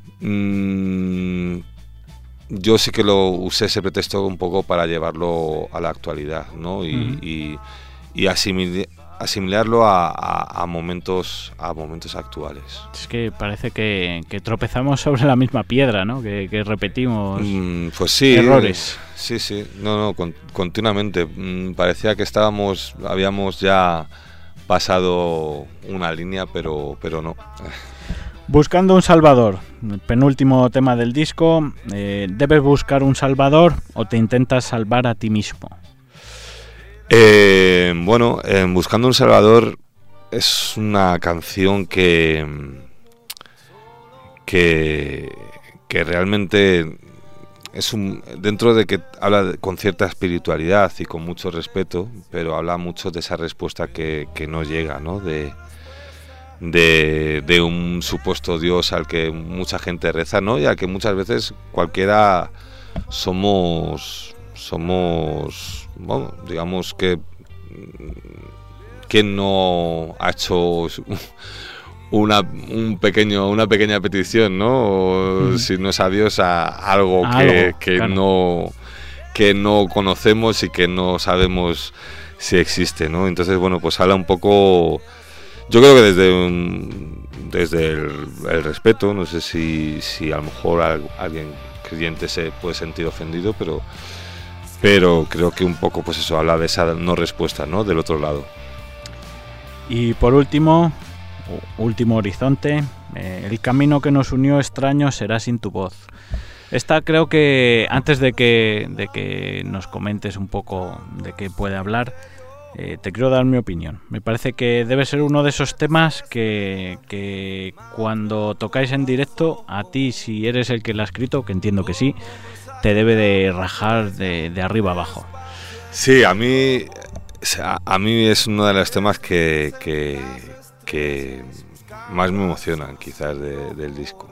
mmm, yo sí que lo usé ese pretexto un poco para llevarlo a la actualidad, ¿no? Y, uh-huh. y, y asimil, asimilarlo a, a, a momentos a momentos actuales. Es que parece que, que tropezamos sobre la misma piedra, ¿no? Que, que repetimos mm, pues sí, errores. Sí, sí, no, no, con, continuamente. Mm, parecía que estábamos, habíamos ya pasado una línea, pero, pero no. Buscando un salvador, el penúltimo tema del disco. Eh, ¿Debes buscar un salvador o te intentas salvar a ti mismo? Eh, bueno, eh, Buscando un salvador es una canción que que, que realmente es un, dentro de que habla de, con cierta espiritualidad y con mucho respeto, pero habla mucho de esa respuesta que, que no llega, ¿no? De, de, de un supuesto Dios al que mucha gente reza, ¿no? Y al que muchas veces cualquiera somos somos bueno, digamos que quien no ha hecho una un pequeño una pequeña petición, ¿no? O, mm. si no es a Dios, a algo que, algo, que claro. no que no conocemos y que no sabemos si existe, ¿no? Entonces, bueno, pues habla un poco, yo creo que desde un, desde el, el respeto, no sé si si a lo mejor alguien creyente se puede sentir ofendido, pero pero creo que un poco, pues eso, habla de esa no respuesta, ¿no? Del otro lado. Y por último, último horizonte, eh, el camino que nos unió extraño será sin tu voz. Esta creo que, antes de que, de que nos comentes un poco de qué puede hablar, eh, te quiero dar mi opinión. Me parece que debe ser uno de esos temas que, que cuando tocáis en directo, a ti, si eres el que la ha escrito, que entiendo que sí, te debe de rajar de, de arriba abajo. Sí, a mí, a mí es uno de los temas que, que, que más me emocionan, quizás, de, del disco.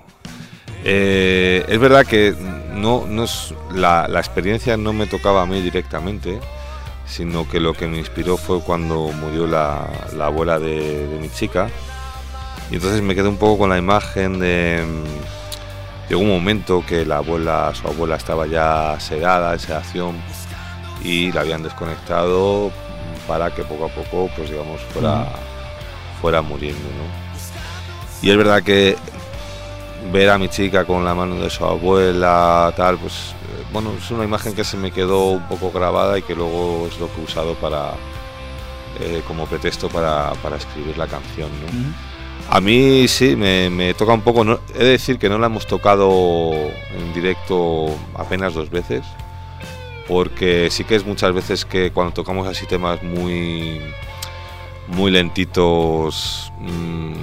Eh, es verdad que no, no es, la, la experiencia no me tocaba a mí directamente, sino que lo que me inspiró fue cuando murió la, la abuela de, de mi chica, y entonces me quedé un poco con la imagen de... Llegó un momento que la abuela, su abuela estaba ya sedada, en sedación, y la habían desconectado para que poco a poco, pues digamos, fuera, mm. fuera muriendo, ¿no? Y es verdad que ver a mi chica con la mano de su abuela, tal, pues bueno, es una imagen que se me quedó un poco grabada y que luego es lo que he usado para eh, como pretexto para, para escribir la canción, ¿no? Mm. A mí sí, me, me toca un poco, no, he de decir que no la hemos tocado en directo apenas dos veces, porque sí que es muchas veces que cuando tocamos así temas muy, muy lentitos... Mmm,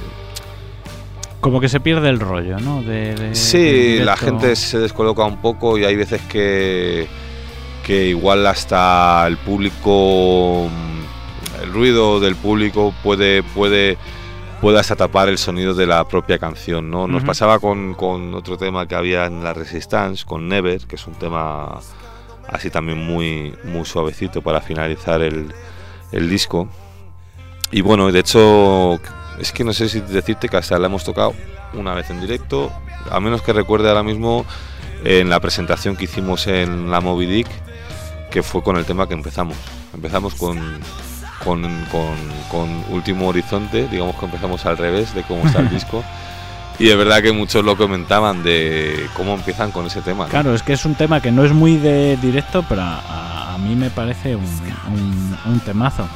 como que se pierde el rollo, ¿no? De, de, sí, la gente se descoloca un poco y hay veces que, que igual hasta el público, el ruido del público puede, puede, puede hasta tapar el sonido de la propia canción, ¿no? Nos uh-huh. pasaba con, con otro tema que había en la Resistance, con Never, que es un tema así también muy, muy suavecito para finalizar el, el disco. Y bueno, de hecho... Es que no sé si decirte que hasta la hemos tocado una vez en directo, a menos que recuerde ahora mismo en la presentación que hicimos en la Moby Dick, que fue con el tema que empezamos. Empezamos con, con, con, con Último Horizonte, digamos que empezamos al revés de cómo está el disco. Y es verdad que muchos lo comentaban de cómo empiezan con ese tema, ¿no? Claro, es que es un tema que no es muy de directo, pero a, a mí me parece un, un, un temazo.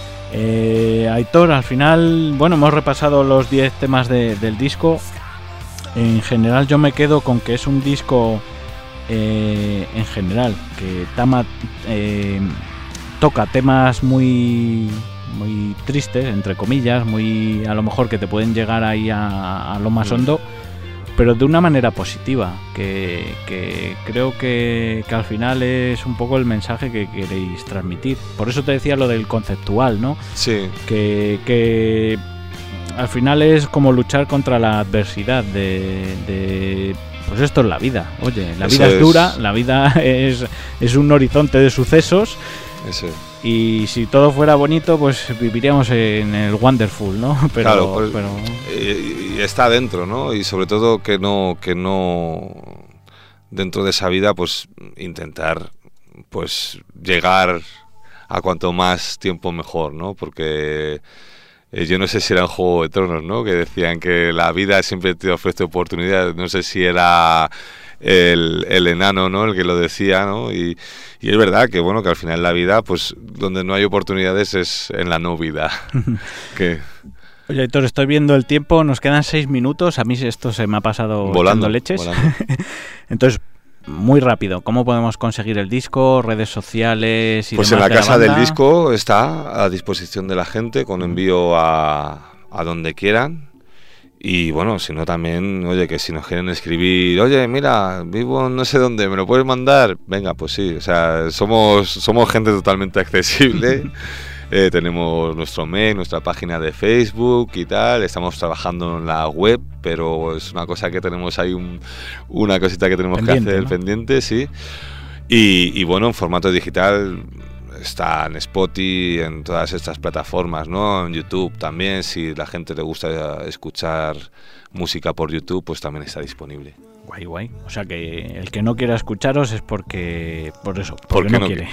Eh, Aitor, al final, bueno, hemos repasado los diez temas de, del disco. En general yo me quedo con que es un disco eh, en general que tama, eh, toca temas muy muy tristes, entre comillas, muy a lo mejor que te pueden llegar ahí a, a lo más hondo, pero de una manera positiva, que, que creo que, que al final es un poco el mensaje que queréis transmitir. Por eso te decía lo del conceptual, ¿no? Sí. Que, que al final es como luchar contra la adversidad de, de pues esto es la vida. Oye, la vida es, es dura, la vida es, es un horizonte de sucesos. Eso. Y si todo fuera bonito, pues viviríamos en el Wonderful, ¿no? Pero, claro, pues, pero... Y, y está dentro, ¿no? Y sobre todo que no, que no dentro de esa vida, pues intentar, pues llegar a cuanto más tiempo mejor, ¿no? Porque eh, yo no sé si era en Juego de Tronos, ¿no? Que decían que la vida siempre te ofrece oportunidades. No sé si era el, el enano, ¿no? El que lo decía, ¿no? Y, y es verdad que, bueno, que al final la vida, pues donde no hay oportunidades es en la no vida. que... Oye, Héctor, estoy viendo el tiempo, nos quedan seis minutos, a mí esto se me ha pasado volando leches. Volando. Entonces, muy rápido, ¿cómo podemos conseguir el disco, redes sociales y pues demás? Pues en la de casa la del disco está a disposición de la gente, con envío a, a donde quieran. Y bueno, si no también, oye, que si nos quieren escribir, oye, mira, vivo no sé dónde, ¿me lo puedes mandar? Venga, pues sí, o sea, somos, somos gente totalmente accesible. Eh, tenemos nuestro mail, nuestra página de Facebook y tal. Estamos trabajando en la web, pero es una cosa que tenemos ahí, un, una cosita que tenemos pendiente, que hacer, ¿no? pendiente, sí. Y, y bueno, en formato digital está en Spotify, en todas estas plataformas, ¿no? En YouTube también, si la gente le gusta escuchar música por YouTube, pues también está disponible. Guay, guay. O sea que el que no quiera escucharos es porque, por eso, porque no, no quiere.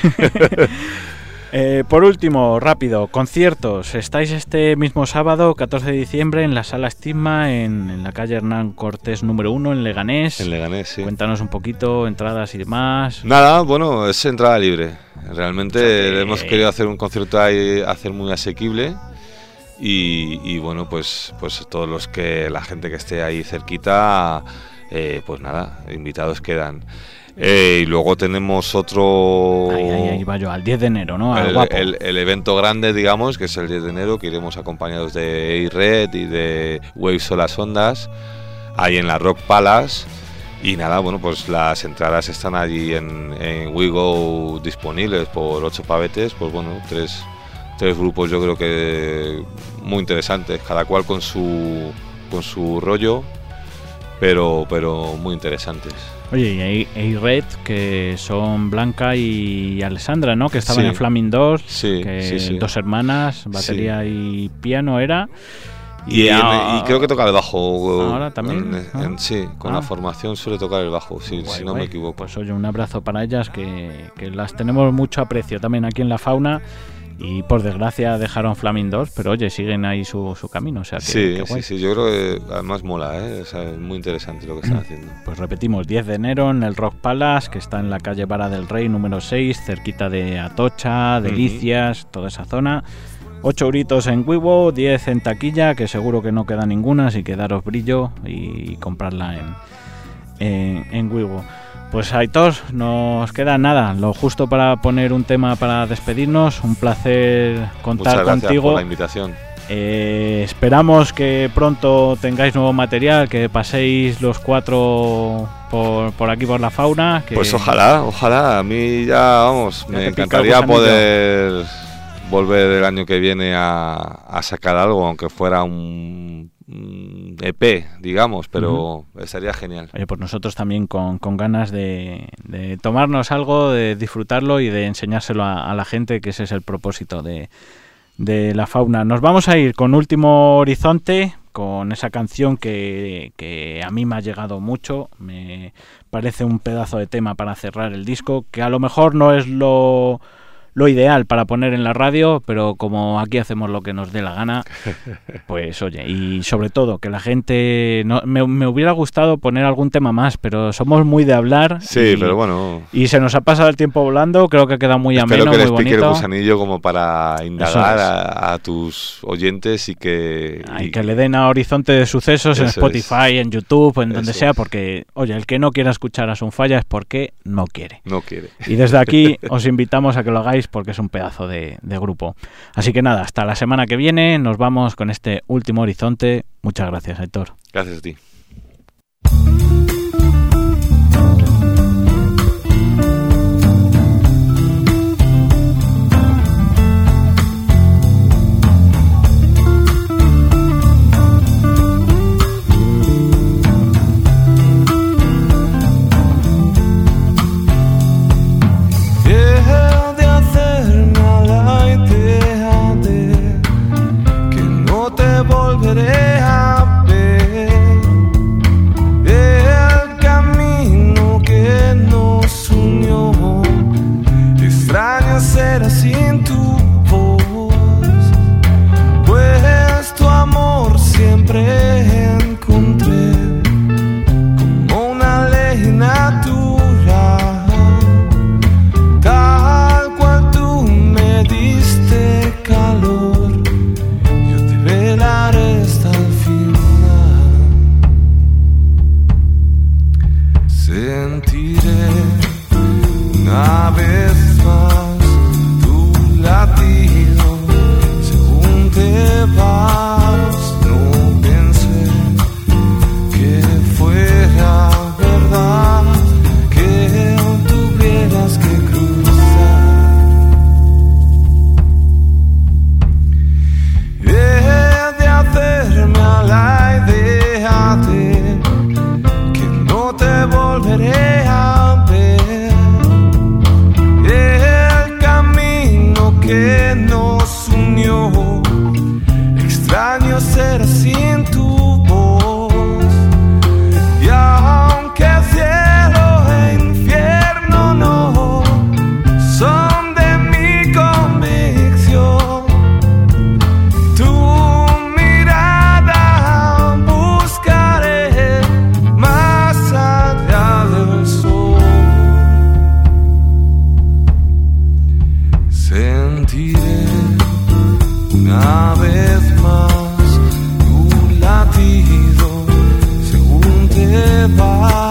Eh, por último, rápido, conciertos. Estáis este mismo sábado, catorce de diciembre, en la Sala Estigma, en, en la calle Hernán Cortés número uno, en Leganés. En Leganés, sí. Cuéntanos un poquito, entradas y demás. Nada, bueno, es entrada libre. Realmente okay. hemos querido hacer un concierto ahí, hacer muy asequible. Y, y bueno, pues, pues todos los que, la gente que esté ahí cerquita, eh, pues nada, invitados quedan. Eh, y luego tenemos otro... Ahí, ahí, ahí va yo, al diez de enero, ¿no? Al el, guapo. el, el evento grande, digamos, que es el diez de enero, que iremos acompañados de A-Red y de Waves o las Ondas, ahí en la Rock Palace. Y nada, bueno, pues las entradas están allí en, en WeGo disponibles por ocho pavetes, pues bueno, tres, tres grupos yo creo que muy interesantes, cada cual con su, con su rollo, pero, pero muy interesantes. Oye, y hay, hay Red, que son Blanca y Alessandra, ¿no? Que estaban Sí. en Flaming dos, Sí, que sí, sí. dos hermanas, batería Sí. y piano era. Y, a- en- y creo que toca el bajo. ¿Ahora también? En- Ah. en- sí, con Ah. la formación suele tocar el bajo, sí, Guay, si no guay. me equivoco. Pues oye, un abrazo para ellas, que, que las tenemos mucho aprecio también aquí en la fauna. Y por desgracia dejaron Flaming dos, pero oye, siguen ahí su, su camino. O sea que, sí, que sí, guay. sí, yo creo que además mola, ¿eh? O sea, es muy interesante lo que están haciendo. Pues repetimos, diez de enero en el Rock Palace, que está en la calle Vara del Rey número seis, cerquita de Atocha, Delicias, toda esa zona. ocho euritos en Wiwo, diez en taquilla, que seguro que no queda ninguna, así que daros brillo y comprarla en, en, en Wiwo. Pues Aitor, nos queda nada, lo justo para poner un tema para despedirnos. Un placer contar Muchas gracias contigo. por la invitación. Eh, esperamos que pronto tengáis nuevo material, que paséis los cuatro por, por aquí por la fauna. Que Pues ojalá, ojalá. A mí ya, vamos, Ya me te pica el encantaría gusanillo. poder volver el año que viene a, a sacar algo, aunque fuera un, un E P, digamos, pero estaría genial. Oye, pues nosotros también con, con ganas de, de tomarnos algo, de disfrutarlo y de enseñárselo a, a la gente, que ese es el propósito de, de la fauna. Nos vamos a ir con Último Horizonte, con esa canción que, que a mí me ha llegado mucho. Me parece un pedazo de tema para cerrar el disco, que a lo mejor no es lo... lo ideal para poner en la radio, pero como aquí hacemos lo que nos dé la gana, pues oye, y sobre todo que la gente... no me, me hubiera gustado poner algún tema más, pero somos muy de hablar. Sí, y, pero bueno. Y se nos ha pasado el tiempo volando, creo que queda muy Espero ameno, que les muy pique el bonito. gusanillo como para indagar Eso es. a, a tus oyentes y que... Hay y- que le den a Horizonte de Sucesos en Eso Spotify, en YouTube, en donde Eso sea, es. porque, oye, el que no quiera escuchar a Sunfalla es porque no quiere. No quiere. Y desde aquí os invitamos a que lo hagáis porque es un pedazo de, de grupo. Así que nada, hasta la semana que viene. Nos vamos con este Último Horizonte. Muchas gracias, Aitor. Gracias a ti. Deja de hacerme a la idea de que no te volveré a ver. se va.